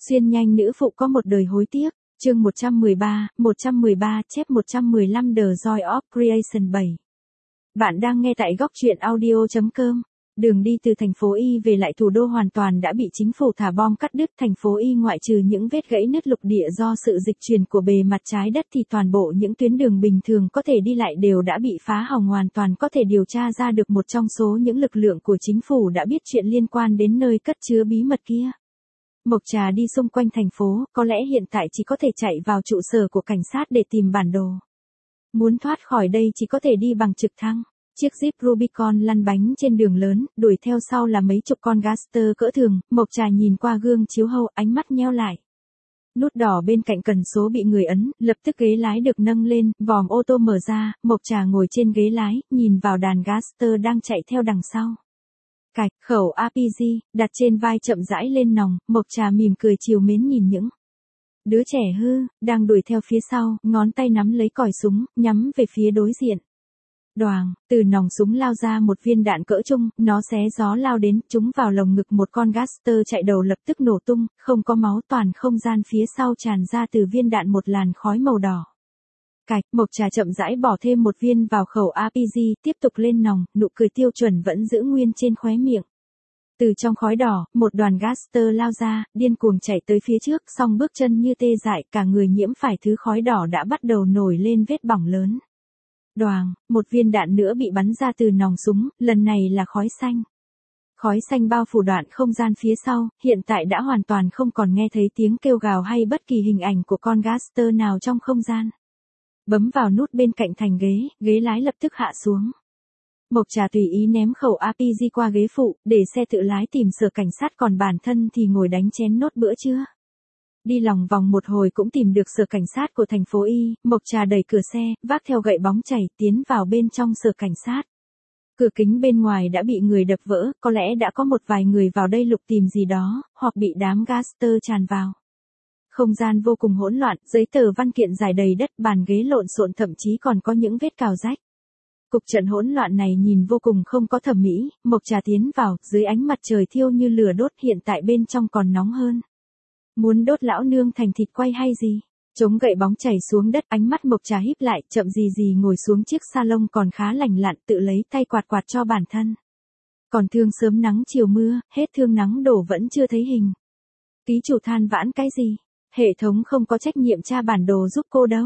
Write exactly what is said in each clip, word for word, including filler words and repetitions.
Xuyên nhanh nữ phụ có một đời hối tiếc, chương một trăm mười ba, một trăm mười ba chép một trăm mười lăm The Joy of Creation bảy. Bạn đang nghe tại góc truyện audio chấm com. Đường đi từ thành phố Y về lại thủ đô hoàn toàn đã bị chính phủ thả bom cắt đứt. Thành phố Y ngoại trừ những vết gãy nứt lục địa do sự dịch chuyển của bề mặt trái đất thì toàn bộ những tuyến đường bình thường có thể đi lại đều đã bị phá hỏng hoàn toàn. Có thể điều tra ra được một trong số những lực lượng của chính phủ đã biết chuyện liên quan đến nơi cất chứa bí mật kia. Mộc Trà đi xung quanh thành phố, có lẽ hiện tại chỉ có thể chạy vào trụ sở của cảnh sát để tìm bản đồ. Muốn thoát khỏi đây chỉ có thể đi bằng trực thăng. Chiếc Jeep Rubicon lăn bánh trên đường lớn, đuổi theo sau là mấy chục con gangster cỡ thường. Mộc Trà nhìn qua gương chiếu hậu, ánh mắt nheo lại. Nút đỏ bên cạnh cần số bị người ấn, lập tức ghế lái được nâng lên, vòm ô tô mở ra, Mộc Trà ngồi trên ghế lái, nhìn vào đàn gangster đang chạy theo đằng sau. Cạch, khẩu a pê giê, đặt trên vai chậm rãi lên nòng, Mộc Trà mỉm cười trìu mến nhìn những đứa trẻ hư, đang đuổi theo phía sau, ngón tay nắm lấy còi súng, nhắm về phía đối diện. Đoàng, từ nòng súng lao ra một viên đạn cỡ trung, nó xé gió lao đến, trúng vào lồng ngực một con gangster chạy đầu lập tức nổ tung, không có máu, toàn không gian phía sau tràn ra từ viên đạn một làn khói màu đỏ. Cạch, Mộc Trà chậm rãi bỏ thêm một viên vào khẩu a pê giê, tiếp tục lên nòng, nụ cười tiêu chuẩn vẫn giữ nguyên trên khóe miệng. Từ trong khói đỏ, một đoàn gangster lao ra, điên cuồng chạy tới phía trước, song bước chân như tê dại, cả người nhiễm phải thứ khói đỏ đã bắt đầu nổi lên vết bỏng lớn. Đoàng, một viên đạn nữa bị bắn ra từ nòng súng, lần này là khói xanh. Khói xanh bao phủ đoạn không gian phía sau, hiện tại đã hoàn toàn không còn nghe thấy tiếng kêu gào hay bất kỳ hình ảnh của con gangster nào trong không gian. Bấm vào nút bên cạnh thành ghế, ghế lái lập tức hạ xuống. Mộc Trà tùy ý ném khẩu a pê giê qua ghế phụ, để xe tự lái tìm sở cảnh sát, còn bản thân thì ngồi đánh chén nốt bữa trưa. Đi lòng vòng một hồi cũng tìm được sở cảnh sát của thành phố Y, Mộc Trà đẩy cửa xe, vác theo gậy bóng chảy, tiến vào bên trong sở cảnh sát. Cửa kính bên ngoài đã bị người đập vỡ, có lẽ đã có một vài người vào đây lục tìm gì đó, hoặc bị đám gangster tràn vào. Không gian vô cùng hỗn loạn, giấy tờ văn kiện rải đầy đất, bàn ghế lộn xộn, thậm chí còn có những vết cào rách. Cục trận hỗn loạn này nhìn vô cùng không có thẩm mỹ. Mộc Trà tiến vào, dưới ánh mặt trời thiêu như lửa đốt, hiện tại bên trong còn nóng hơn. Muốn đốt lão nương thành thịt quay hay gì? Chống gậy bóng chảy xuống đất, ánh mắt Mộc Trà híp lại, chậm gì gì ngồi xuống chiếc salon còn khá lành lặn, tự lấy tay quạt quạt cho bản thân. Còn thương sớm nắng chiều mưa, hết thương nắng đổ vẫn chưa thấy hình. Ký chủ than vãn cái gì? Hệ thống không có trách nhiệm tra bản đồ giúp cô đâu.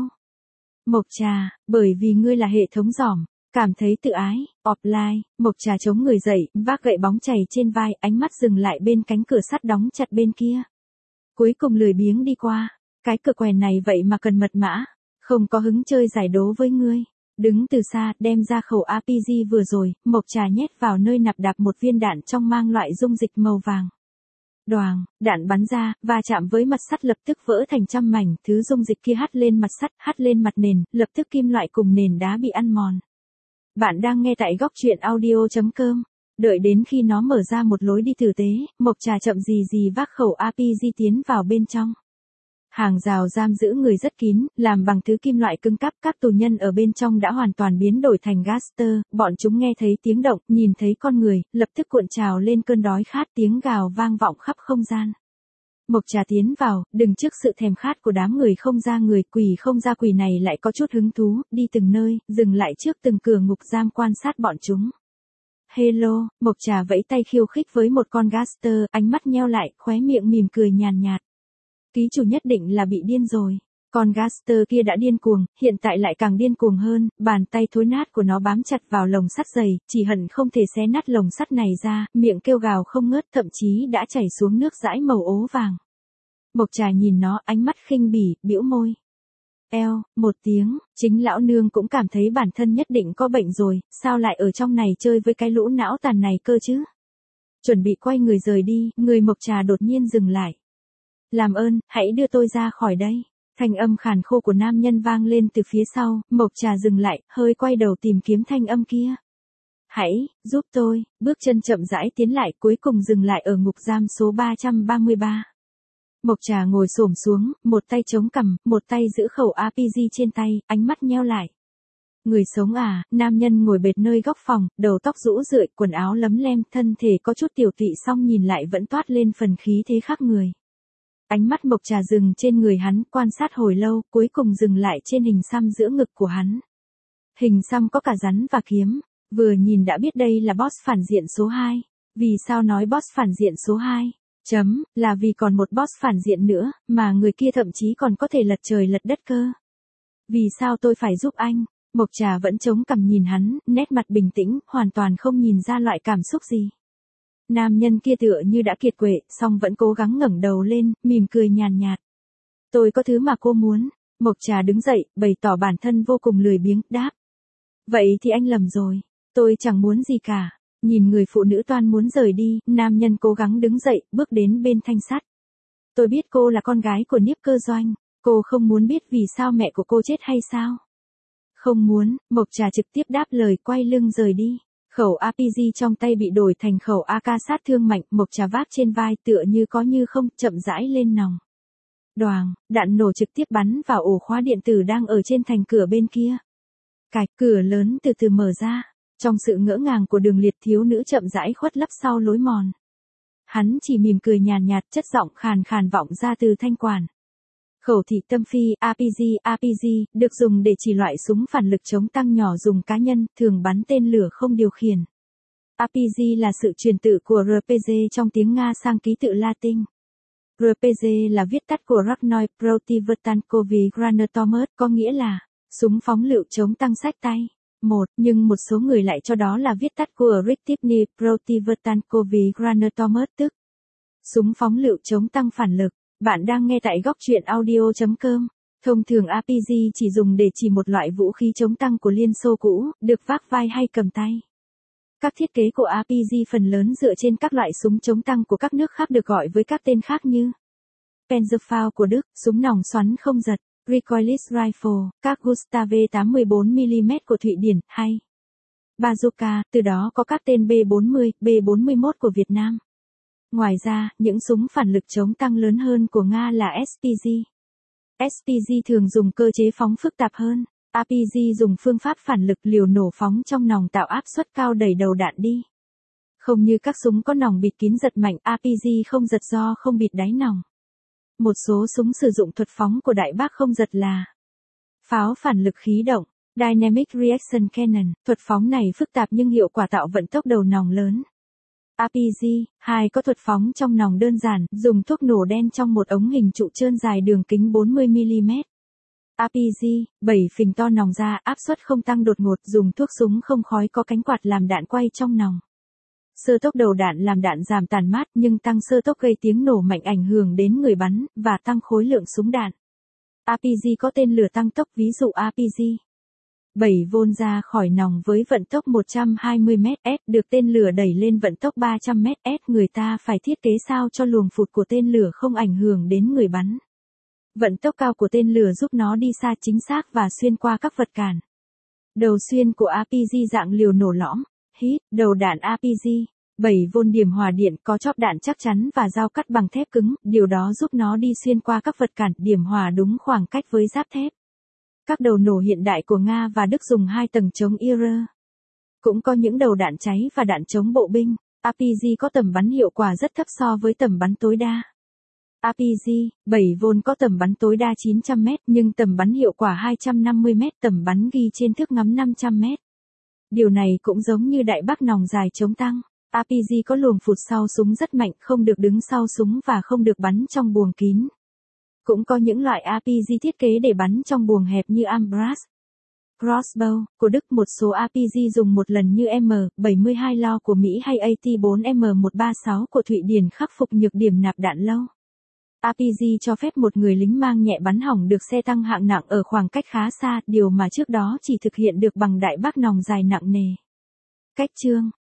Mộc Trà, bởi vì ngươi là hệ thống giỏm, cảm thấy tự ái, offline. Mộc Trà chống người dậy, vác gậy bóng chảy trên vai, ánh mắt dừng lại bên cánh cửa sắt đóng chặt bên kia. Cuối cùng lười biếng đi qua, cái cửa quèn này vậy mà cần mật mã, không có hứng chơi giải đố với ngươi. Đứng từ xa, đem ra khẩu a pê giê vừa rồi, Mộc Trà nhét vào nơi nạp đạp một viên đạn trong mang loại dung dịch màu vàng. Đoàng, đạn bắn ra, va chạm với mặt sắt lập tức vỡ thành trăm mảnh, thứ dung dịch kia hắt lên mặt sắt, hắt lên mặt nền, lập tức kim loại cùng nền đá bị ăn mòn. Bạn đang nghe tại góc truyện audio chấm com. Đợi đến khi nó mở ra một lối đi tử tế, Mộc Trà chậm gì gì vác khẩu a pê giê tiến vào bên trong. Hàng rào giam giữ người rất kín, làm bằng thứ kim loại cứng cáp, các tù nhân ở bên trong đã hoàn toàn biến đổi thành gangster, bọn chúng nghe thấy tiếng động, nhìn thấy con người, lập tức cuộn trào lên cơn đói khát, tiếng gào vang vọng khắp không gian. Mộc Trà tiến vào, đứng trước sự thèm khát của đám người không ra người, quỷ không ra quỷ này lại có chút hứng thú, đi từng nơi, dừng lại trước từng cửa ngục giam quan sát bọn chúng. Hello, Mộc Trà vẫy tay khiêu khích với một con gangster, ánh mắt nheo lại, khóe miệng mỉm cười nhàn nhạt. Ký chủ nhất định là bị điên rồi. Con gangster kia đã điên cuồng, hiện tại lại càng điên cuồng hơn, bàn tay thối nát của nó bám chặt vào lồng sắt dày, chỉ hận không thể xé nát lồng sắt này ra, miệng kêu gào không ngớt, thậm chí đã chảy xuống nước dãi màu ố vàng. Mộc Trà nhìn nó, ánh mắt khinh bỉ, bĩu môi. Eo, một tiếng, chính lão nương cũng cảm thấy bản thân nhất định có bệnh rồi, sao lại ở trong này chơi với cái lũ não tàn này cơ chứ? Chuẩn bị quay người rời đi, người Mộc Trà đột nhiên dừng lại. Làm ơn, hãy đưa tôi ra khỏi đây. Thanh âm khàn khô của nam nhân vang lên từ phía sau, Mộc Trà dừng lại, hơi quay đầu tìm kiếm thanh âm kia. Hãy, giúp tôi, bước chân chậm rãi tiến lại, cuối cùng dừng lại ở ngục giam số ba trăm ba mươi ba. Mộc Trà ngồi xổm xuống, một tay chống cằm, một tay giữ khẩu a pê giê trên tay, ánh mắt nheo lại. Người sống à? Nam nhân ngồi bệt nơi góc phòng, đầu tóc rũ rượi, quần áo lấm lem, thân thể có chút tiểu tụy, song nhìn lại vẫn toát lên phần khí thế khác người. Ánh mắt Mộc Trà dừng trên người hắn, quan sát hồi lâu, cuối cùng dừng lại trên hình xăm giữa ngực của hắn. Hình xăm có cả rắn và kiếm, vừa nhìn đã biết đây là boss phản diện số hai. Vì sao nói boss phản diện số hai? Chấm, là vì còn một boss phản diện nữa, mà người kia thậm chí còn có thể lật trời lật đất cơ. Vì sao tôi phải giúp anh? Mộc Trà vẫn chống cằm nhìn hắn, nét mặt bình tĩnh, hoàn toàn không nhìn ra loại cảm xúc gì. Nam nhân kia tựa như đã kiệt quệ, song vẫn cố gắng ngẩng đầu lên, mỉm cười nhàn nhạt. Tôi có thứ mà cô muốn. Mộc Trà đứng dậy, bày tỏ bản thân vô cùng lười biếng, đáp. Vậy thì anh lầm rồi, tôi chẳng muốn gì cả. Nhìn người phụ nữ toan muốn rời đi, nam nhân cố gắng đứng dậy, bước đến bên thanh sắt. Tôi biết cô là con gái của Niếp Cơ Doanh, cô không muốn biết vì sao mẹ của cô chết hay sao? Không muốn, Mộc Trà trực tiếp đáp lời, quay lưng rời đi. Khẩu a pê giê trong tay bị đổi thành khẩu a ca sát thương mạnh, Mộc Trà vác trên vai tựa như có như không, chậm rãi lên nòng. Đoàng, đạn nổ trực tiếp bắn vào ổ khóa điện tử đang ở trên thành cửa bên kia. Cạch, cửa lớn từ từ mở ra. Trong sự ngỡ ngàng của Đường Liệt, thiếu nữ chậm rãi khuất lấp sau lối mòn. Hắn chỉ mỉm cười nhàn nhạt, chất giọng khàn khàn vọng ra từ thanh quản. Khẩu thị tâm phi, a pê giê, a pê giê, được dùng để chỉ loại súng phản lực chống tăng nhỏ dùng cá nhân, thường bắn tên lửa không điều khiển. a pê giê là sự truyền tự của rờ pê giê trong tiếng Nga sang ký tự Latin. rờ pê giê là viết tắt của Ragnoy Protivertankovy Granatomet, có nghĩa là súng phóng lựu chống tăng xách tay. Một, nhưng một số người lại cho đó là viết tắt của Reaktivny Protivertankovy Granatomet, tức súng phóng lựu chống tăng phản lực. Bạn đang nghe tại góc truyện audio chấm com. Thông thường a pê giê chỉ dùng để chỉ một loại vũ khí chống tăng của Liên Xô cũ, được vác vai hay cầm tay. Các thiết kế của a pê giê phần lớn dựa trên các loại súng chống tăng của các nước khác được gọi với các tên khác như Panzerfaust của Đức, súng nòng xoắn không giật, Recoilless Rifle, các Gustave tám mươi bốn mi-li-mét của Thụy Điển, hay Bazooka, từ đó có các tên B bốn mươi, B bốn mươi mốt của Việt Nam. Ngoài ra, những súng phản lực chống tăng lớn hơn của Nga là ét pê giê. ét pê giê thường dùng cơ chế phóng phức tạp hơn. a pê giê dùng phương pháp phản lực liều nổ phóng trong nòng tạo áp suất cao đẩy đầu đạn đi. Không như các súng có nòng bịt kín giật mạnh, a pê giê không giật do không bịt đáy nòng. Một số súng sử dụng thuật phóng của Đại Bác không giật là pháo phản lực khí động, Dynamic Reaction Cannon. Thuật phóng này phức tạp nhưng hiệu quả tạo vận tốc đầu nòng lớn. a pê giê hai có thuật phóng trong nòng đơn giản, dùng thuốc nổ đen trong một ống hình trụ trơn dài đường kính bốn mươi mi-li-mét. a pê giê bảy phình to nòng ra, áp suất không tăng đột ngột, dùng thuốc súng không khói có cánh quạt làm đạn quay trong nòng. Sơ tốc đầu đạn làm đạn giảm tàn mát nhưng tăng sơ tốc gây tiếng nổ mạnh ảnh hưởng đến người bắn, và tăng khối lượng súng đạn. a pê giê có tên lửa tăng tốc, ví dụ a pê giê bảy vôn ra khỏi nòng với vận tốc một trăm hai mươi mét s, được tên lửa đẩy lên vận tốc ba trăm mét s. Người ta phải thiết kế sao cho luồng phụt của tên lửa không ảnh hưởng đến người bắn. Vận tốc cao của tên lửa giúp nó đi xa chính xác và xuyên qua các vật cản. Đầu xuyên của a pê giê dạng liều nổ lõm, hít, đầu đạn a pê giê bảy vôn điểm hòa điện có chóp đạn chắc chắn và dao cắt bằng thép cứng, điều đó giúp nó đi xuyên qua các vật cản điểm hòa đúng khoảng cách với giáp thép. Các đầu nổ hiện đại của Nga và Đức dùng hai tầng chống i rờ. Cũng có những đầu đạn cháy và đạn chống bộ binh. a pê giê có tầm bắn hiệu quả rất thấp so với tầm bắn tối đa. a pê giê bảy vôn có tầm bắn tối đa chín trăm mét nhưng tầm bắn hiệu quả hai trăm năm mươi mét, tầm bắn ghi trên thước ngắm năm trăm mét. Điều này cũng giống như Đại Bác nòng dài chống tăng. a pê giê có luồng phụt sau súng rất mạnh, không được đứng sau súng và không được bắn trong buồng kín. Cũng có những loại a pê giê thiết kế để bắn trong buồng hẹp như Ambras Crossbow của Đức. Một số a pê giê dùng một lần như M bảy mươi hai L của Mỹ hay A T bốn M một ba sáu của Thụy Điển khắc phục nhược điểm nạp đạn lâu. a pê giê cho phép một người lính mang nhẹ bắn hỏng được xe tăng hạng nặng ở khoảng cách khá xa, điều mà trước đó chỉ thực hiện được bằng Đại Bác nòng dài nặng nề. Cách chương